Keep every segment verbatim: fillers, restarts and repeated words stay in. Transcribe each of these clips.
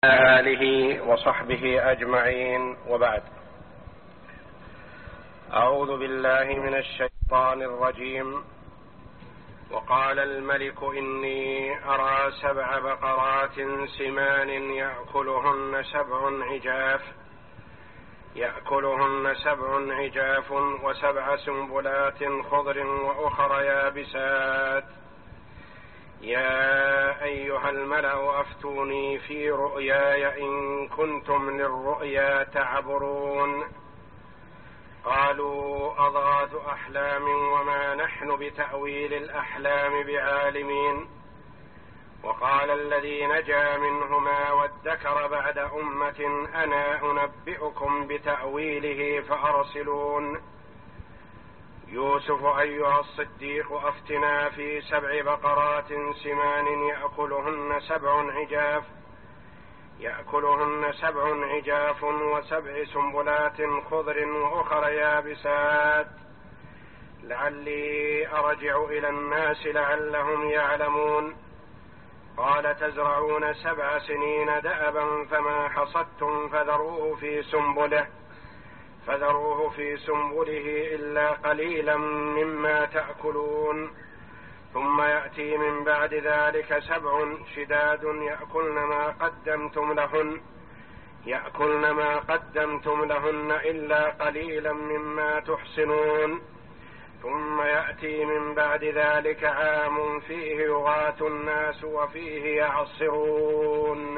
آله وصحبه أجمعين، وبعد. أعوذ بالله من الشيطان الرجيم. وقال الملك إني أرى سبع بقرات سمان يأكلهن سبع عجاف يأكلهن سبع عجاف وسبع سنبلات خضر وأخر يابسات يا أيها الملأ أفتوني في رؤياي إن كنتم للرؤيا تعبرون. قالوا أضغاث أحلام وما نحن بتأويل الأحلام بعالمين. وقال الذي نجا منهما وادكر بعد أمة أنا أنبئكم بتأويله فأرسلون. يوسف أيها الصديق أفتنا في سبع بقرات سمان يأكلهن سبع عجاف يأكلهن سبع عجاف وسبع سنبلات خضر وأخر يابسات لعلي أرجع إلى الناس لعلهم يعلمون. قال تزرعون سبع سنين دأبا فما حصدتم فذروه في سنبله فذروه في سنبله إلا قليلا مما تأكلون. ثم يأتي من بعد ذلك سبع شداد يأكلن ما قدمتم لهن يأكلن ما قدمتم لهن إلا قليلا مما تحصنون. ثم يأتي من بعد ذلك عام فيه يغاث الناس وفيه يعصرون.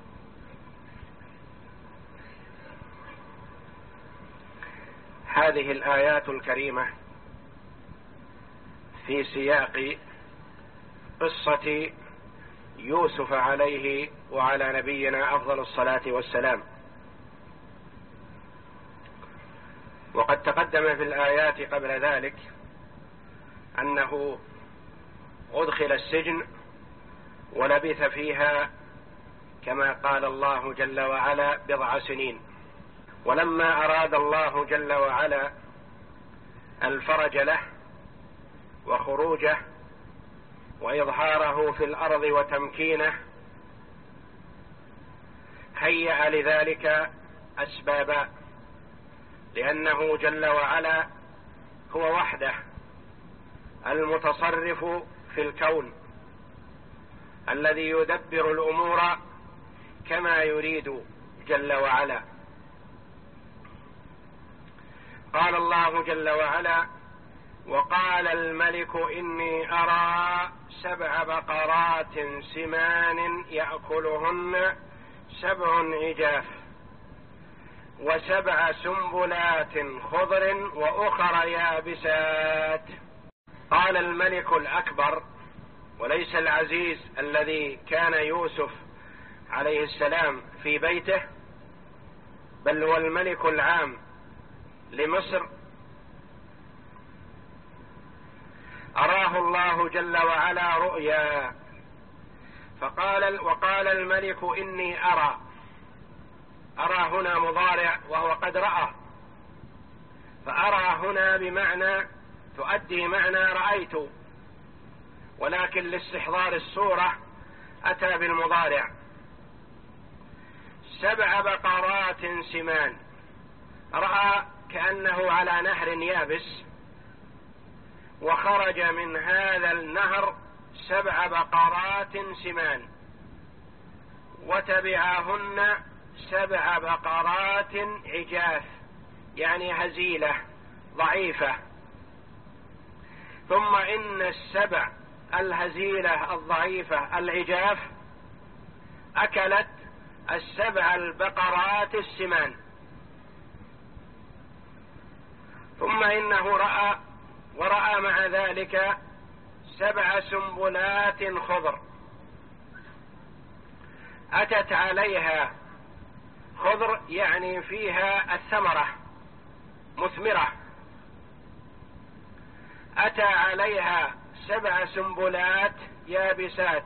هذه الآيات الكريمة في سياق قصة يوسف عليه وعلى نبينا أفضل الصلاة والسلام. وقد تقدم في الآيات قبل ذلك أنه أدخل السجن ولبث فيها كما قال الله جل وعلا بضع سنين. ولما أراد الله جل وعلا الفرج له وخروجه وإظهاره في الأرض وتمكينه هيأ لذلك أسبابا، لأنه جل وعلا هو وحده المتصرف في الكون الذي يدبر الأمور كما يريد جل وعلا. قال الله جل وعلا وقال الملك إني أرى سبع بقرات سمان يأكلهن سبع عجاف وسبع سنبلات خضر وأخر يابسات. قال الملك الأكبر وليس العزيز الذي كان يوسف عليه السلام في بيته، بل هو الملك العام لمصر. أراه الله جل وعلا رؤيا فقال وقال الملك إني أرى. أرى هنا مضارع وهو قد رأى، فأرى هنا بمعنى تؤدي معنى رأيت، ولكن لاستحضار الصورة أتى بالمضارع. سبع بقرات سمان، رأى كأنه على نهر يابس وخرج من هذا النهر سبع بقرات سمان وتبعهن سبع بقرات عجاف يعني هزيلة ضعيفة. ثم إن السبع الهزيلة الضعيفة العجاف أكلت السبع البقرات السمان. ثم إنه رأى ورأى مع ذلك سبع سنبلات خضر أتت عليها خضر يعني فيها الثمرة مثمرة. أتى عليها سبع سنبلات يابسات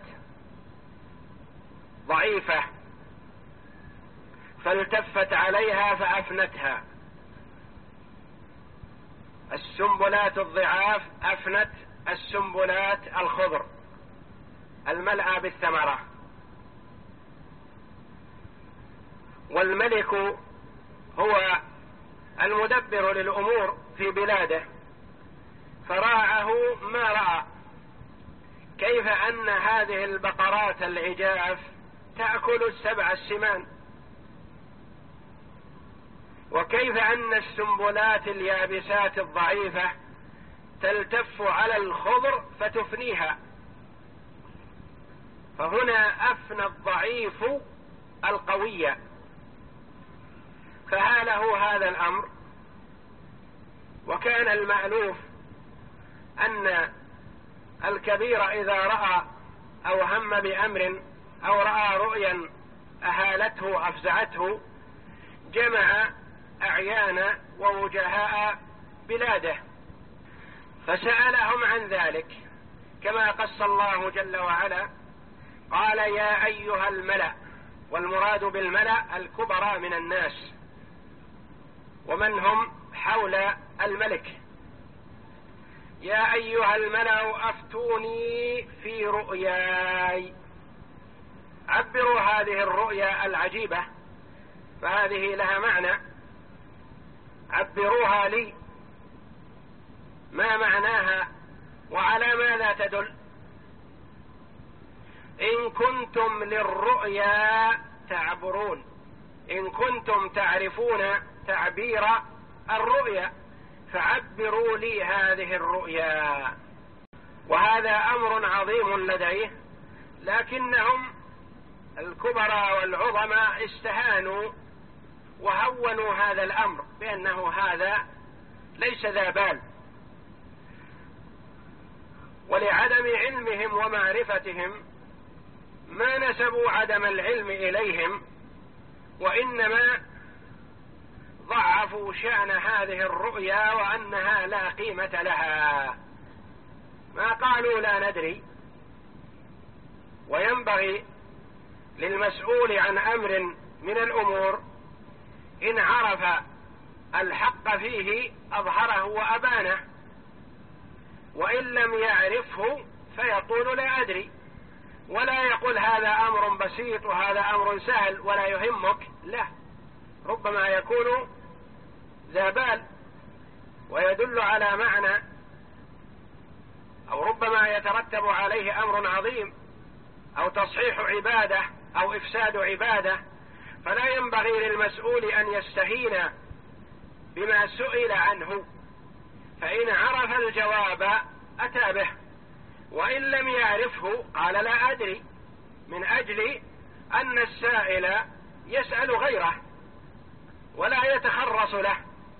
ضعيفة فالتفت عليها فأفنتها. السنبلات الضعاف أفنت السنبلات الخضر الملأى بالثمرة. والملك هو المدبر للأمور في بلاده، فراعه ما رأى، كيف أن هذه البقرات العجاف تأكل السبع السمان، وكيف أن السنبلات اليابسات الضعيفة تلتف على الخضر فتفنيها، فهنا أفنى الضعيف القوي. فها له هذا الأمر. وكان المألوف أن الكبير إذا رأى أو هم بأمر أو رأى رؤيا أهالته أفزعته جمع أعيان ووجهاء بلاده فسألهم عن ذلك، كما قص الله جل وعلا قال يا أيها الملأ، والمراد بالملأ الكبراء من الناس ومن هم حول الملك، يا أيها الملأ أفتوني في رؤياي، عبروا هذه الرؤيا العجيبة فهذه لها معنى، عبروها لي، ما معناها وعلى ماذا تدل؟ إن كنتم للرؤيا تعبرون، إن كنتم تعرفون تعبير الرؤيا فعبروا لي هذه الرؤيا. وهذا أمر عظيم لديه، لكنهم الكبراء والعظماء استهانوا وهونوا هذا الأمر بأنه هذا ليس ذا بال، ولعدم علمهم ومعرفتهم ما نسبوا عدم العلم إليهم، وإنما ضعفوا شأن هذه الرؤيا وأنها لا قيمة لها، ما قالوا لا ندري. وينبغي للمسؤول عن أمر من الأمور إن عرف الحق فيه أظهره وأبانه، وإن لم يعرفه فيقول لا أدري، ولا يقول هذا أمر بسيط وهذا أمر سهل ولا يهمك، لا، ربما يكون ذا بال ويدل على معنى، أو ربما يترتب عليه أمر عظيم أو تصحيح عبادة أو إفساد عبادة، فلا ينبغي للمسؤول أن يستهين بما سئل عنه، فإن عرف الجواب أتى به، وإن لم يعرفه قال لا أدري، من أجل أن السائل يسأل غيره ولا يتخرص له.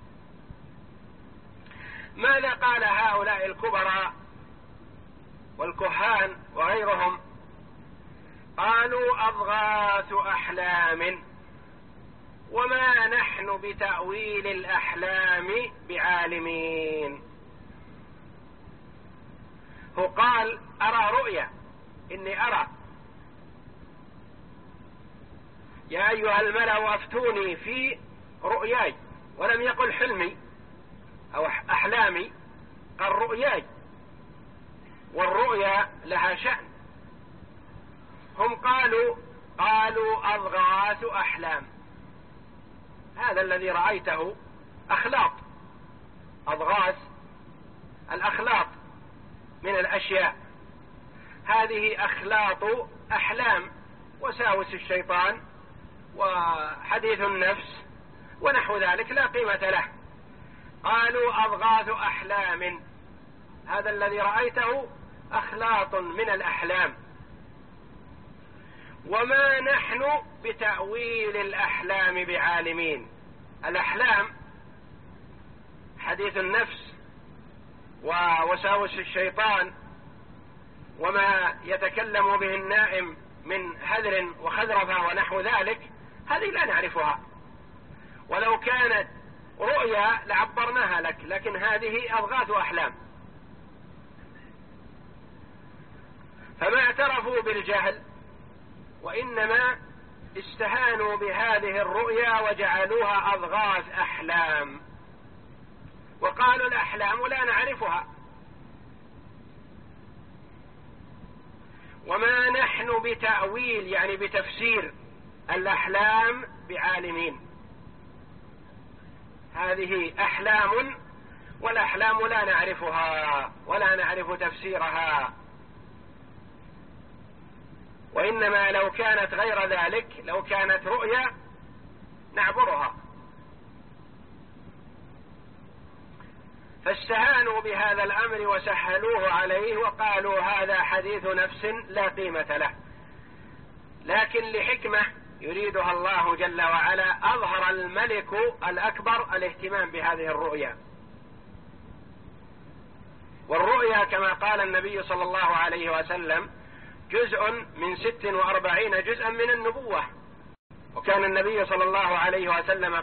ماذا قال هؤلاء الكبراء والكهان وغيرهم؟ قالوا أضغاث أحلام وما نحن بتأويل الأحلام بعالمين. هو قال أرى رؤيا، إني أرى، يا أيها الملأ أفتوني في رؤياي، ولم يقل حلمي أو أحلامي، قال رؤياي، والرؤيا لها شأن. هم قالوا قالوا أضغاث أحلام، هذا الذي رأيته أخلاط، أضغاث الأخلاط من الأشياء، هذه أخلاط أحلام، وساوس الشيطان وحديث النفس ونحو ذلك لا قيمة له. قالوا أضغاث أحلام، هذا الذي رأيته أخلاط من الأحلام، وما نحن بتأويل الأحلام بعالمين. الأحلام حديث النفس ووساوس الشيطان وما يتكلم به النائم من هذر وخذرفة ونحو ذلك، هذه لا نعرفها، ولو كانت رؤيا لعبرناها لك، لكن هذه أضغاث أحلام. فما اعترفوا بالجهل، وإنما استهانوا بهذه الرؤيا وجعلوها أضغاث أحلام، وقالوا الأحلام لا نعرفها، وما نحن بتأويل يعني بتفسير الأحلام بعالمين. هذه أحلام، والأحلام لا نعرفها ولا نعرف تفسيرها، وإنما لو كانت غير ذلك، لو كانت رؤيا نعبرها. فاستهانوا بهذا الأمر وسهلوه عليه وقالوا هذا حديث نفس لا قيمة له. لكن لحكمة يريدها الله جل وعلا أظهر الملك الأكبر الاهتمام بهذه الرؤيا. والرؤيا كما قال النبي صلى الله عليه وسلم جزء من ست وأربعين جزءا من النبوة، وكان النبي صلى الله عليه وسلم